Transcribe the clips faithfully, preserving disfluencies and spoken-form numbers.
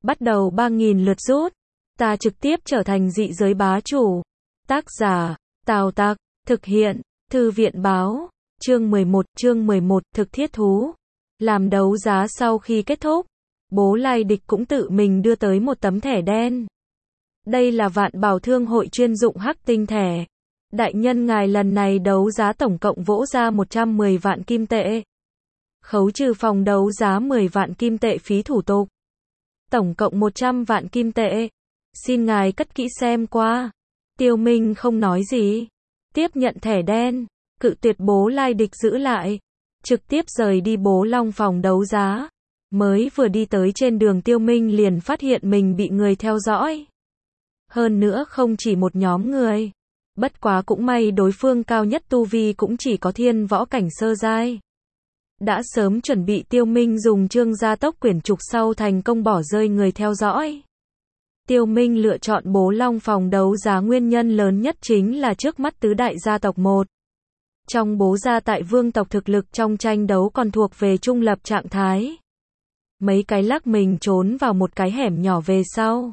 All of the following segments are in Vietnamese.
Bắt đầu ba nghìn lượt rút. Ta trực tiếp trở thành dị giới bá chủ. Tác giả, Tào Tặc, thực hiện, Thư viện báo, chương mười một, chương mười một, thực thiết thú. Làm đấu giá sau khi kết thúc, Bố Lai Địch cũng tự mình đưa tới một tấm thẻ đen. Đây là Vạn Bảo Thương hội chuyên dụng hắc tinh thẻ. Đại nhân ngài lần này đấu giá tổng cộng vỗ ra một trăm mười vạn kim tệ. Khấu trừ phòng đấu giá mười vạn kim tệ phí thủ tục. Tổng cộng một trăm vạn kim tệ. Xin ngài cất kỹ xem qua. Tiêu Minh không nói gì. Tiếp nhận thẻ đen. Cự tuyệt Bố Lai Địch giữ lại. Trực tiếp rời đi Bố Long phòng đấu giá. Mới vừa đi tới trên đường Tiêu Minh liền phát hiện mình bị người theo dõi. Hơn nữa không chỉ một nhóm người. Bất quá cũng may đối phương cao nhất tu vi cũng chỉ có thiên võ cảnh sơ giai. Đã sớm chuẩn bị Tiêu Minh dùng chương gia tốc quyển trục sau thành công bỏ rơi người theo dõi. Tiêu Minh lựa chọn Bố Long phòng đấu giá nguyên nhân lớn nhất chính là trước mắt tứ đại gia tộc một. Trong Bố gia tại vương tộc thực lực trong tranh đấu còn thuộc về trung lập trạng thái. Mấy cái lắc mình trốn vào một cái hẻm nhỏ về sau.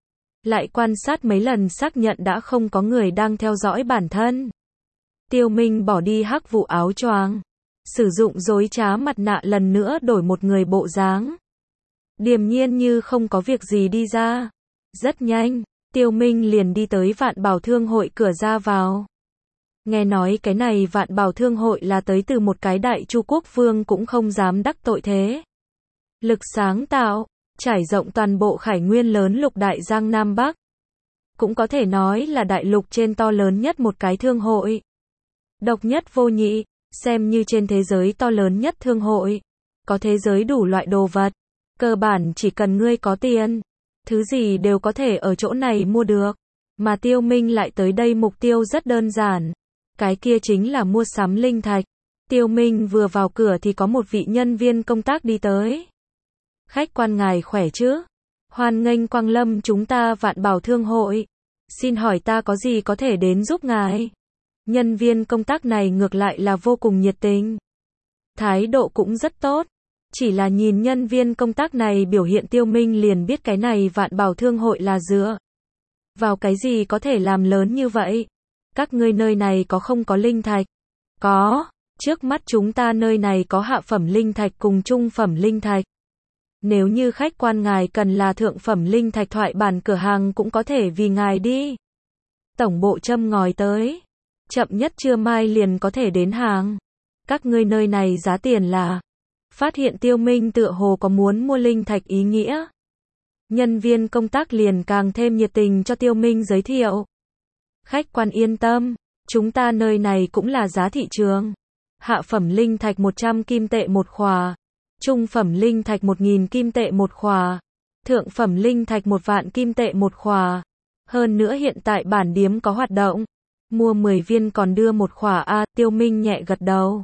Lại quan sát mấy lần xác nhận đã không có người đang theo dõi bản thân. Tiêu Minh bỏ đi hắc vụ áo choàng. Sử dụng dối trá mặt nạ lần nữa đổi một người bộ dáng. Điềm nhiên như không có việc gì đi ra. Rất nhanh, Tiêu Minh liền đi tới Vạn Bảo Thương hội cửa ra vào. Nghe nói cái này Vạn Bảo Thương hội là tới từ một cái đại chu quốc vương cũng không dám đắc tội thế. Lực sáng tạo, trải rộng toàn bộ khải nguyên lớn lục đại giang Nam Bắc. Cũng có thể nói là đại lục trên to lớn nhất một cái thương hội. Độc nhất vô nhị, xem như trên thế giới to lớn nhất thương hội. Có thế giới đủ loại đồ vật. Cơ bản chỉ cần ngươi có tiền. Thứ gì đều có thể ở chỗ này mua được. Mà Tiêu Minh lại tới đây mục tiêu rất đơn giản. Cái kia chính là mua sắm linh thạch. Tiêu Minh vừa vào cửa thì có một vị nhân viên công tác đi tới. Khách quan ngài khỏe chứ? Hoan nghênh quang lâm chúng ta Vạn Bảo Thương hội. Xin hỏi ta có gì có thể đến giúp ngài? Nhân viên công tác này ngược lại là vô cùng nhiệt tình. Thái độ cũng rất tốt. Chỉ là nhìn nhân viên công tác này biểu hiện Tiêu Minh liền biết cái này Vạn Bảo Thương hội là dựa vào cái gì có thể làm lớn như vậy? Các ngươi nơi này có không có linh thạch? Có, trước mắt chúng ta nơi này có hạ phẩm linh thạch cùng trung phẩm linh thạch. Nếu như khách quan ngài cần là thượng phẩm linh thạch thoại bản cửa hàng cũng có thể vì ngài đi. Tổng bộ châm ngòi tới. Chậm nhất trưa mai liền có thể đến hàng. Các ngươi nơi này giá tiền là. Phát hiện Tiêu Minh tựa hồ có muốn mua linh thạch ý nghĩa. Nhân viên công tác liền càng thêm nhiệt tình cho Tiêu Minh giới thiệu. Khách quan yên tâm, chúng ta nơi này cũng là giá thị trường. Hạ phẩm linh thạch một trăm kim tệ một khỏa. Trung phẩm linh thạch một nghìn kim tệ một khỏa. Thượng phẩm linh thạch một vạn kim tệ một khỏa. Hơn nữa hiện tại bản điếm có hoạt động. Mua mười viên còn đưa một khỏa a. Tiêu Minh nhẹ gật đầu.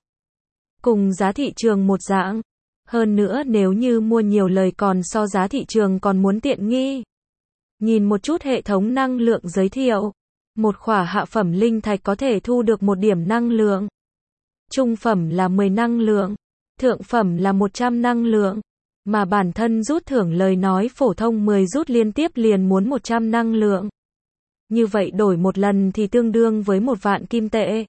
Cùng giá thị trường một dạng. Hơn nữa nếu như mua nhiều lời còn so giá thị trường còn muốn tiện nghi. Nhìn một chút hệ thống năng lượng giới thiệu. Một khỏa hạ phẩm linh thạch có thể thu được một điểm năng lượng. Trung phẩm là mười năng lượng. Thượng phẩm là một trăm năng lượng. Mà bản thân rút thưởng lời nói phổ thông mười rút liên tiếp liền muốn một trăm năng lượng. Như vậy đổi một lần thì tương đương với một vạn kim tệ.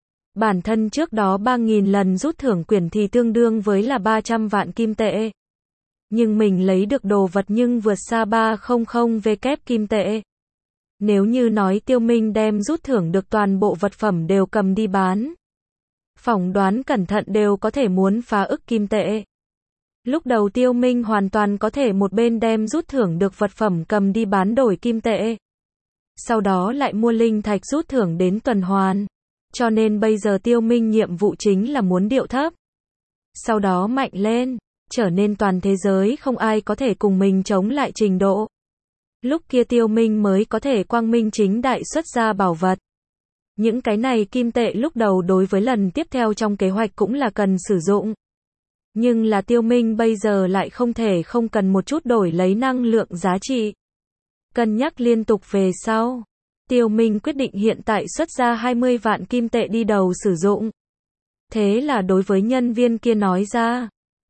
Bản thân trước đó ba nghìn lần rút thưởng quyển thì tương đương với là ba trăm vạn kim tệ. Nhưng mình lấy được đồ vật nhưng vượt xa ba trăm vạn kim tệ. Nếu như nói Tiêu Minh đem rút thưởng được toàn bộ vật phẩm đều cầm đi bán. Phỏng đoán cẩn thận đều có thể muốn phá ức kim tệ. Lúc đầu Tiêu Minh hoàn toàn có thể một bên đem rút thưởng được vật phẩm cầm đi bán đổi kim tệ. Sau đó lại mua linh thạch rút thưởng đến tuần hoàn. Cho nên bây giờ Tiêu Minh nhiệm vụ chính là muốn điệu thấp. Sau đó mạnh lên, trở nên toàn thế giới không ai có thể cùng mình chống lại trình độ. Lúc kia Tiêu Minh mới có thể quang minh chính đại xuất ra bảo vật. Những cái này kim tệ lúc đầu đối với lần tiếp theo trong kế hoạch cũng là cần sử dụng. Nhưng là Tiêu Minh bây giờ lại không thể không cần một chút đổi lấy năng lượng giá trị. Cân nhắc liên tục về sau. Tiêu Minh quyết định hiện tại xuất ra hai mươi vạn kim tệ đi đầu sử dụng. Thế là đối với nhân viên kia nói ra.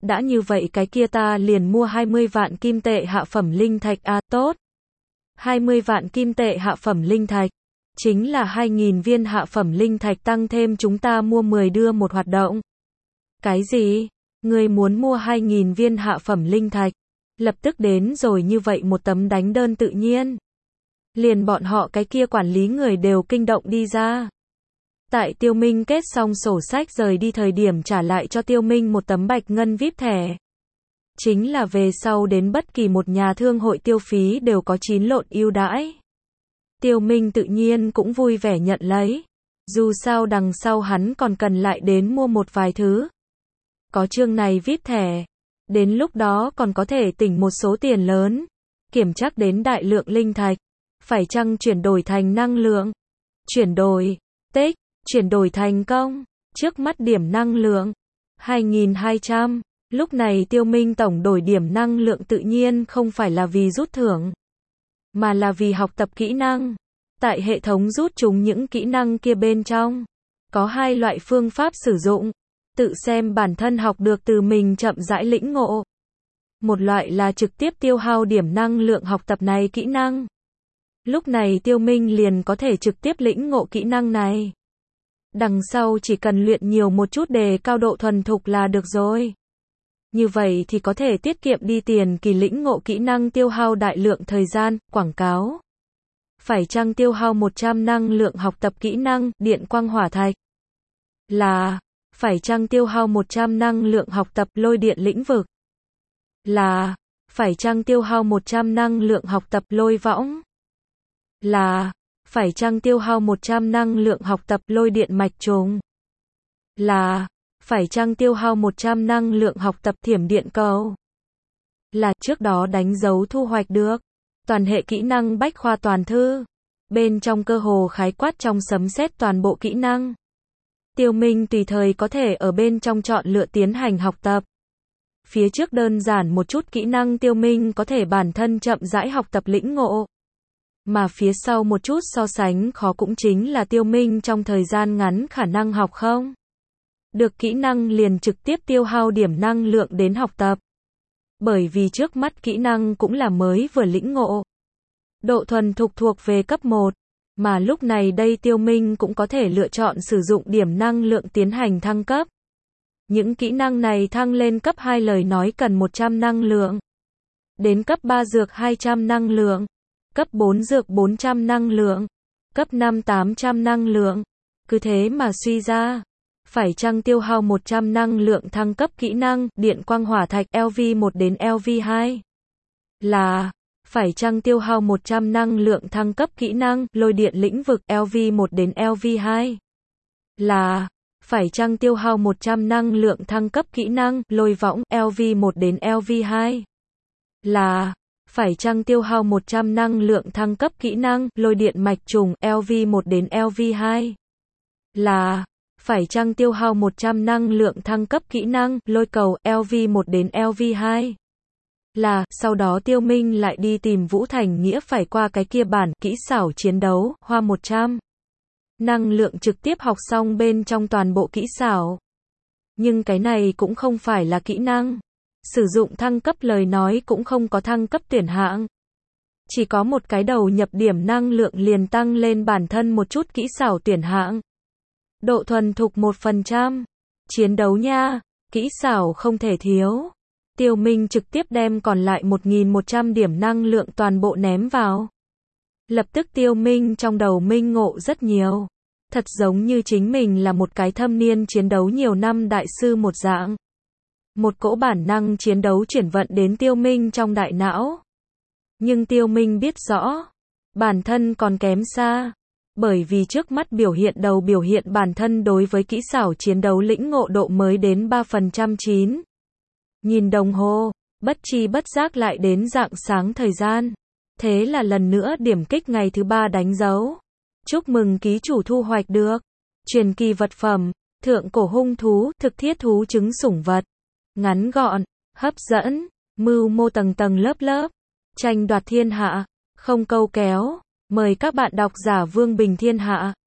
Đã như vậy cái kia ta liền mua hai mươi vạn kim tệ hạ phẩm linh thạch a, à, tốt. hai mươi vạn kim tệ hạ phẩm linh thạch. Chính là hai nghìn viên hạ phẩm linh thạch tăng thêm chúng ta mua mười đưa một hoạt động. Cái gì? Ngươi muốn mua hai nghìn viên hạ phẩm linh thạch? Lập tức đến rồi như vậy một tấm đánh đơn tự nhiên. Liền bọn họ cái kia quản lý người đều kinh động đi ra. Tại Tiêu Minh kết xong sổ sách rời đi thời điểm trả lại cho Tiêu Minh một tấm bạch ngân víp thẻ. Chính là về sau đến bất kỳ một nhà thương hội tiêu phí đều có chín lộn ưu đãi. Tiêu Minh tự nhiên cũng vui vẻ nhận lấy. Dù sao đằng sau hắn còn cần lại đến mua một vài thứ. Có chương này víp thẻ. Đến lúc đó còn có thể tỉnh một số tiền lớn. Kiểm chắc đến đại lượng linh thạch. Phải chăng chuyển đổi thành năng lượng? Chuyển đổi. Tích. Chuyển đổi thành công. Trước mắt điểm năng lượng. hai nghìn hai trăm. Lúc này Tiêu Minh tổng đổi điểm năng lượng tự nhiên không phải là vì rút thưởng. Mà là vì học tập kỹ năng. Tại hệ thống rút chúng những kỹ năng kia bên trong. Có hai loại phương pháp sử dụng. Tự xem bản thân học được từ mình chậm rãi lĩnh ngộ. Một loại là trực tiếp tiêu hao điểm năng lượng học tập này kỹ năng. Lúc này Tiêu Minh liền có thể trực tiếp lĩnh ngộ kỹ năng này. Đằng sau chỉ cần luyện nhiều một chút để cao độ thuần thục là được rồi. Như vậy thì có thể tiết kiệm đi tiền kỳ lĩnh ngộ kỹ năng tiêu hao đại lượng thời gian, quảng cáo. Phải chăng tiêu hao một trăm năng lượng học tập kỹ năng, điện quang hỏa thạch? Là, phải chăng tiêu hao một trăm năng lượng học tập lôi điện lĩnh vực? Là, phải chăng tiêu hao một trăm năng lượng học tập lôi võng? Là, phải chăng tiêu hao một trăm năng lượng học tập lôi điện mạch trùng? Là, phải chăng tiêu hao một trăm năng lượng học tập thiểm điện cầu? Là, trước đó đánh dấu thu hoạch được. Toàn hệ kỹ năng bách khoa toàn thư. Bên trong cơ hồ khái quát trong sấm sét toàn bộ kỹ năng. Tiêu Minh tùy thời có thể ở bên trong chọn lựa tiến hành học tập. Phía trước đơn giản một chút kỹ năng Tiêu Minh có thể bản thân chậm rãi học tập lĩnh ngộ. Mà phía sau một chút so sánh khó cũng chính là Tiêu Minh trong thời gian ngắn khả năng học không được kỹ năng liền trực tiếp tiêu hao điểm năng lượng đến học tập. Bởi vì trước mắt kỹ năng cũng là mới vừa lĩnh ngộ. Độ thuần thục thuộc về cấp một. Mà lúc này đây Tiêu Minh cũng có thể lựa chọn sử dụng điểm năng lượng tiến hành thăng cấp. Những kỹ năng này thăng lên cấp hai lời nói cần một trăm năng lượng. Đến cấp ba dược hai trăm năng lượng. Cấp bốn dược bốn trăm năng lượng. Cấp năm tám trăm năng lượng. Cứ thế mà suy ra. Phải chăng tiêu hao một trăm năng lượng thăng cấp kỹ năng, điện quang hỏa thạch L V một đến L V hai? Là, phải chăng tiêu hao một trăm năng lượng thăng cấp kỹ năng, lôi điện lĩnh vực L V một đến L V hai? Là, phải chăng tiêu hao một trăm năng lượng thăng cấp kỹ năng, lôi võng L V một đến L V hai? Là, phải chăng tiêu hao một trăm năng lượng thăng cấp kỹ năng, lôi điện mạch trùng L V một đến L V hai? Là, phải chăng tiêu hao một trăm năng lượng thăng cấp kỹ năng, lôi cầu L V một đến L V hai? Là, sau đó Tiêu Minh lại đi tìm Vũ Thành Nghĩa phải qua cái kia bản kỹ xảo chiến đấu, hoa một trăm năng lượng trực tiếp học xong bên trong toàn bộ kỹ xảo. Nhưng cái này cũng không phải là kỹ năng. Sử dụng thăng cấp lời nói cũng không có thăng cấp tuyển hạng. Chỉ có một cái đầu nhập điểm năng lượng liền tăng lên bản thân một chút kỹ xảo tuyển hạng. Độ thuần thục một phần trăm. Chiến đấu nha, kỹ xảo không thể thiếu. Tiêu Minh trực tiếp đem còn lại một nghìn một trăm điểm năng lượng toàn bộ ném vào. Lập tức Tiêu Minh trong đầu minh ngộ rất nhiều. Thật giống như chính mình là một cái thâm niên chiến đấu nhiều năm đại sư một dạng. Một cỗ bản năng chiến đấu chuyển vận đến Tiêu Minh trong đại não. Nhưng Tiêu Minh biết rõ, bản thân còn kém xa. Bởi vì trước mắt biểu hiện đầu biểu hiện bản thân đối với kỹ xảo chiến đấu lĩnh ngộ độ mới đến ba phần trăm chín. Nhìn đồng hồ, bất chi bất giác lại đến rạng sáng thời gian. Thế là lần nữa điểm kích ngày thứ ba đánh dấu. Chúc mừng ký chủ thu hoạch được. Truyền kỳ vật phẩm, thượng cổ hung thú, thực thiết thú trứng sủng vật. Ngắn gọn, hấp dẫn, mưu mô tầng tầng lớp lớp. Tranh đoạt thiên hạ, không câu kéo. Mời các bạn đọc giả Vương Bình Thiên Hạ.